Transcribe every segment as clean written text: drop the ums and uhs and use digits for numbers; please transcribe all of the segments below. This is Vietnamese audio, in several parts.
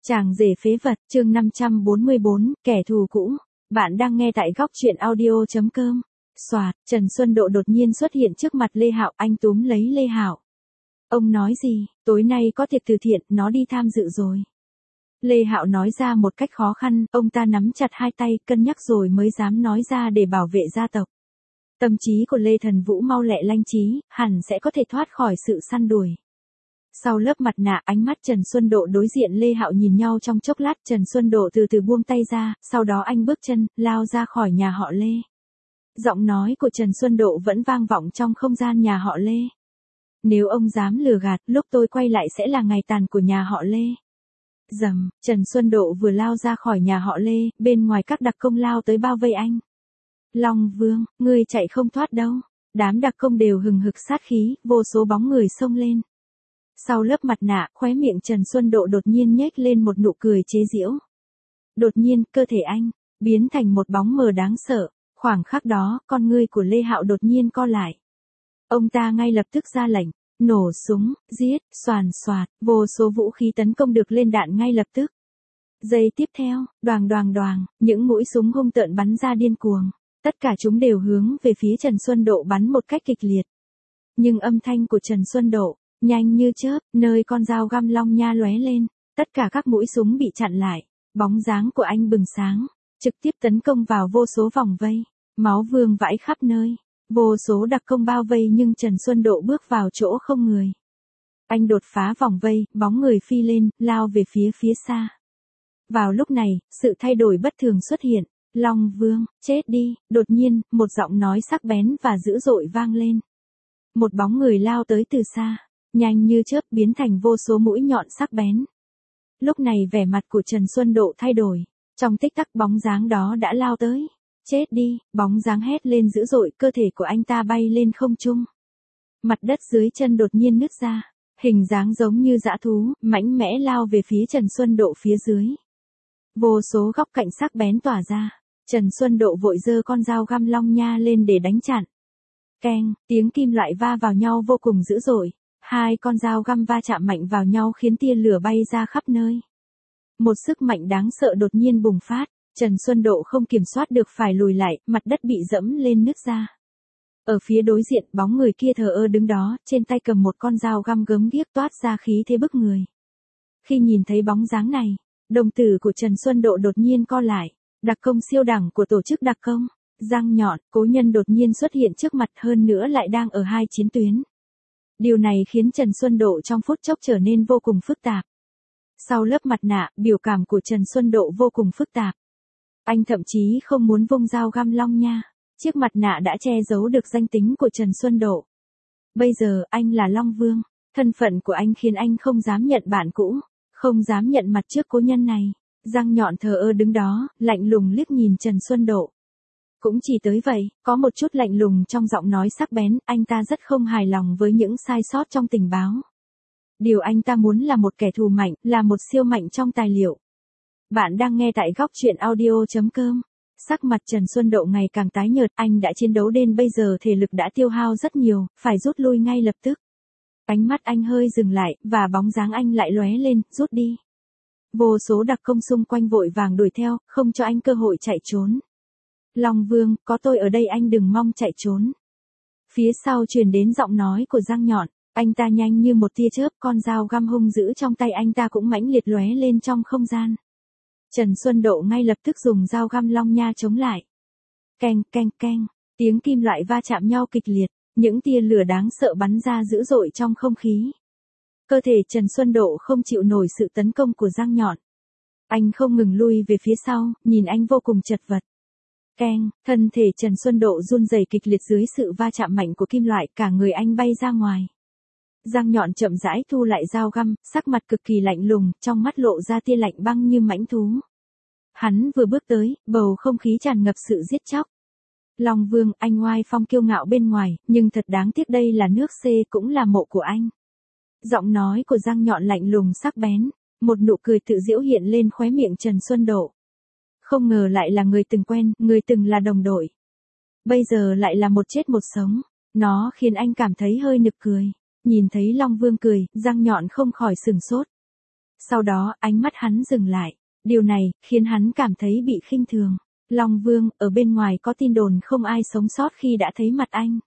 Chàng rể phế vật, chương 544, kẻ thù cũ. Bạn đang nghe tại góc truyện audio.com. Soạt, Trần Xuân Độ đột nhiên xuất hiện trước mặt Lê Hạo, anh túm lấy Lê Hạo. Ông nói gì, tối nay có tiệc từ thiện, nó đi tham dự rồi. Lê Hạo nói ra một cách khó khăn, ông ta nắm chặt hai tay, cân nhắc rồi mới dám nói ra để bảo vệ gia tộc. Tâm trí của Lê Thần Vũ mau lẹ lanh trí, hẳn sẽ có thể thoát khỏi sự săn đuổi. Sau lớp mặt nạ, ánh mắt Trần Xuân Độ đối diện Lê Hạo nhìn nhau trong chốc lát, Trần Xuân Độ từ từ buông tay ra, sau đó anh bước chân, lao ra khỏi nhà họ Lê. Giọng nói của Trần Xuân Độ vẫn vang vọng trong không gian nhà họ Lê. Nếu ông dám lừa gạt, lúc tôi quay lại sẽ là ngày tàn của nhà họ Lê. Rầm, Trần Xuân Độ vừa lao ra khỏi nhà họ Lê, bên ngoài các đặc công lao tới bao vây anh. Long Vương, ngươi chạy không thoát đâu. Đám đặc công đều hừng hực sát khí, vô số bóng người xông lên. Sau lớp mặt nạ, khóe miệng Trần Xuân Độ đột nhiên nhếch lên một nụ cười chế giễu. Đột nhiên, cơ thể anh biến thành một bóng mờ đáng sợ. Khoảng khắc đó, con ngươi của Lê Hạo đột nhiên co lại. Ông ta ngay lập tức ra lệnh, nổ súng, giết, xoàn xoạt, vô số vũ khí tấn công được lên đạn ngay lập tức. Giây tiếp theo, đoàng đoàng đoàng, những mũi súng hung tợn bắn ra điên cuồng. Tất cả chúng đều hướng về phía Trần Xuân Độ bắn một cách kịch liệt. Nhưng âm thanh của Trần Xuân Độ nhanh như chớp, nơi con dao găm long nha lóe lên, tất cả các mũi súng bị chặn lại, bóng dáng của anh bừng sáng, trực tiếp tấn công vào vô số vòng vây, máu vương vãi khắp nơi, vô số đặc công bao vây nhưng Trần Xuân Độ bước vào chỗ không người. Anh đột phá vòng vây, bóng người phi lên, lao về phía xa. Vào lúc này, sự thay đổi bất thường xuất hiện, Long Vương, chết đi, đột nhiên, một giọng nói sắc bén và dữ dội vang lên. Một bóng người lao tới từ xa. Nhanh như chớp biến thành vô số mũi nhọn sắc bén. Lúc này vẻ mặt của Trần Xuân Độ thay đổi. Trong tích tắc bóng dáng đó đã lao tới. Chết đi, bóng dáng hét lên dữ dội, cơ thể của anh ta bay lên không trung. Mặt đất dưới chân đột nhiên nứt ra. Hình dáng giống như dã thú, mạnh mẽ lao về phía Trần Xuân Độ phía dưới. Vô số góc cạnh sắc bén tỏa ra. Trần Xuân Độ vội giơ con dao găm long nha lên để đánh chặn. Keng, tiếng kim loại va vào nhau vô cùng dữ dội. Hai con dao găm va chạm mạnh vào nhau khiến tia lửa bay ra khắp nơi. Một sức mạnh đáng sợ đột nhiên bùng phát, Trần Xuân Độ không kiểm soát được phải lùi lại, mặt đất bị dẫm lên nứt ra. Ở phía đối diện, bóng người kia thờ ơ đứng đó, trên tay cầm một con dao găm gớm ghiếc toát ra khí thế bức người. Khi nhìn thấy bóng dáng này, đồng tử của Trần Xuân Độ đột nhiên co lại, đặc công siêu đẳng của tổ chức đặc công, răng nhọn, cố nhân đột nhiên xuất hiện trước mặt hơn nữa lại đang ở hai chiến tuyến. Điều này khiến Trần Xuân Độ trong phút chốc trở nên vô cùng phức tạp. Sau lớp mặt nạ, biểu cảm của Trần Xuân Độ vô cùng phức tạp. Anh thậm chí không muốn vung dao găm long nha. Chiếc mặt nạ đã che giấu được danh tính của Trần Xuân Độ. Bây giờ, anh là Long Vương. Thân phận của anh khiến anh không dám nhận bạn cũ, không dám nhận mặt trước cố nhân này. Răng nhọn thờ ơ đứng đó, lạnh lùng liếc nhìn Trần Xuân Độ. Cũng chỉ tới vậy, có một chút lạnh lùng trong giọng nói sắc bén, anh ta rất không hài lòng với những sai sót trong tình báo. Điều anh ta muốn là một kẻ thù mạnh, là một siêu mạnh trong tài liệu. Bạn đang nghe tại góc truyện audio.com. Sắc mặt Trần Xuân Độ ngày càng tái nhợt, anh đã chiến đấu đến bây giờ thể lực đã tiêu hao rất nhiều, phải rút lui ngay lập tức. Ánh mắt anh hơi dừng lại, và bóng dáng anh lại lóe lên, rút đi. Vô số đặc công xung quanh vội vàng đuổi theo, không cho anh cơ hội chạy trốn. Long Vương, có tôi ở đây anh đừng mong chạy trốn. Phía sau truyền đến giọng nói của răng nhọn, anh ta nhanh như một tia chớp, con dao găm hung dữ trong tay anh ta cũng mãnh liệt lóe lên trong không gian. Trần Xuân Độ ngay lập tức dùng dao găm long nha chống lại. Keng keng keng, tiếng kim loại va chạm nhau kịch liệt, những tia lửa đáng sợ bắn ra dữ dội trong không khí. Cơ thể Trần Xuân Độ không chịu nổi sự tấn công của răng nhọn. Anh không ngừng lui về phía sau, nhìn anh vô cùng chật vật. Keng, thân thể Trần Xuân Độ run rẩy kịch liệt dưới sự va chạm mạnh của kim loại, cả người anh bay ra ngoài. Răng nhọn chậm rãi thu lại dao găm, sắc mặt cực kỳ lạnh lùng, trong mắt lộ ra tia lạnh băng như mãnh thú. Hắn vừa bước tới, bầu không khí tràn ngập sự giết chóc. Long Vương, anh oai phong kiêu ngạo bên ngoài, nhưng thật đáng tiếc đây là nước C cũng là mộ của anh. Giọng nói của răng nhọn lạnh lùng sắc bén, một nụ cười tự giễu hiện lên khóe miệng Trần Xuân Độ. Không ngờ lại là người từng quen, người từng là đồng đội. Bây giờ lại là một chết một sống, nó khiến anh cảm thấy hơi nực cười. Nhìn thấy Long Vương cười, răng nhọn không khỏi sừng sốt. Sau đó, ánh mắt hắn dừng lại. Điều này, khiến hắn cảm thấy bị khinh thường. Long Vương, ở bên ngoài có tin đồn không ai sống sót khi đã thấy mặt anh.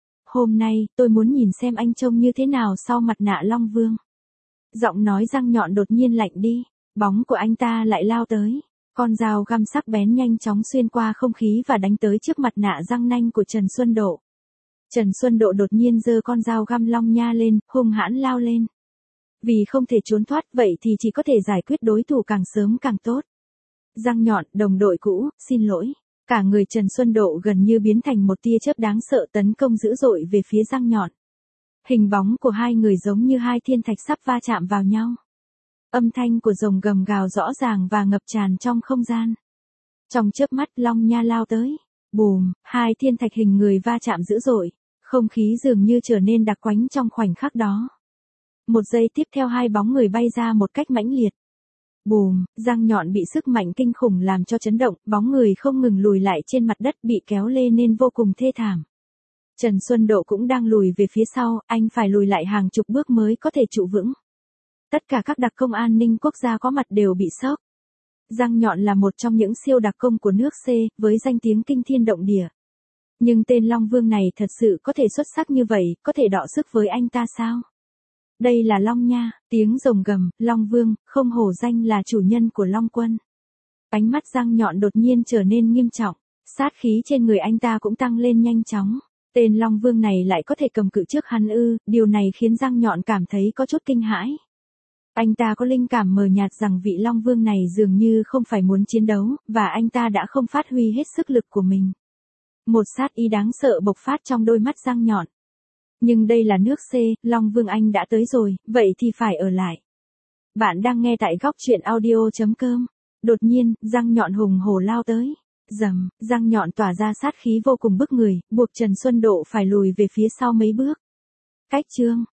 Hôm nay, tôi muốn nhìn xem anh trông như thế nào sau mặt nạ Long Vương. Giọng nói răng nhọn đột nhiên lạnh đi. Bóng của anh ta lại lao tới. Con dao găm sắc bén nhanh chóng xuyên qua không khí và đánh tới trước mặt nạ răng nanh của Trần Xuân Độ. Trần Xuân Độ đột nhiên giơ con dao găm long nha lên, hung hãn lao lên. Vì không thể trốn thoát vậy thì chỉ có thể giải quyết đối thủ càng sớm càng tốt. Răng nhọn, đồng đội cũ, xin lỗi. Cả người Trần Xuân Độ gần như biến thành một tia chớp đáng sợ tấn công dữ dội về phía răng nhọn. Hình bóng của hai người giống như hai thiên thạch sắp va chạm vào nhau. Âm thanh của rồng gầm gào rõ ràng và ngập tràn trong không gian. Trong chớp mắt long nha lao tới. Bùm, hai thiên thạch hình người va chạm dữ dội. Không khí dường như trở nên đặc quánh trong khoảnh khắc đó. Một giây tiếp theo hai bóng người bay ra một cách mãnh liệt. Bùm, răng nhọn bị sức mạnh kinh khủng làm cho chấn động, bóng người không ngừng lùi lại trên mặt đất bị kéo lê nên vô cùng thê thảm. Trần Xuân Độ cũng đang lùi về phía sau, anh phải lùi lại hàng chục bước mới có thể trụ vững. Tất cả các đặc công an ninh quốc gia có mặt đều bị sốc. Răng nhọn là một trong những siêu đặc công của nước C, với danh tiếng kinh thiên động địa. Nhưng tên Long Vương này thật sự có thể xuất sắc như vậy, có thể đọ sức với anh ta sao? Đây là Long nha, tiếng rồng gầm, Long Vương, không hổ danh là chủ nhân của Long Quân. Ánh mắt răng nhọn đột nhiên trở nên nghiêm trọng, sát khí trên người anh ta cũng tăng lên nhanh chóng. Tên Long Vương này lại có thể cầm cự trước hắn ư, điều này khiến răng nhọn cảm thấy có chút kinh hãi. Anh ta có linh cảm mờ nhạt rằng vị Long Vương này dường như không phải muốn chiến đấu, và anh ta đã không phát huy hết sức lực của mình. Một sát ý đáng sợ bộc phát trong đôi mắt răng nhọn. Nhưng đây là nước C, Long Vương anh đã tới rồi, vậy thì phải ở lại. Bạn đang nghe tại góc truyện audio.com. Đột nhiên, răng nhọn hùng hổ lao tới. Rầm, răng nhọn tỏa ra sát khí vô cùng bức người, buộc Trần Xuân Độ phải lùi về phía sau mấy bước. Cách chương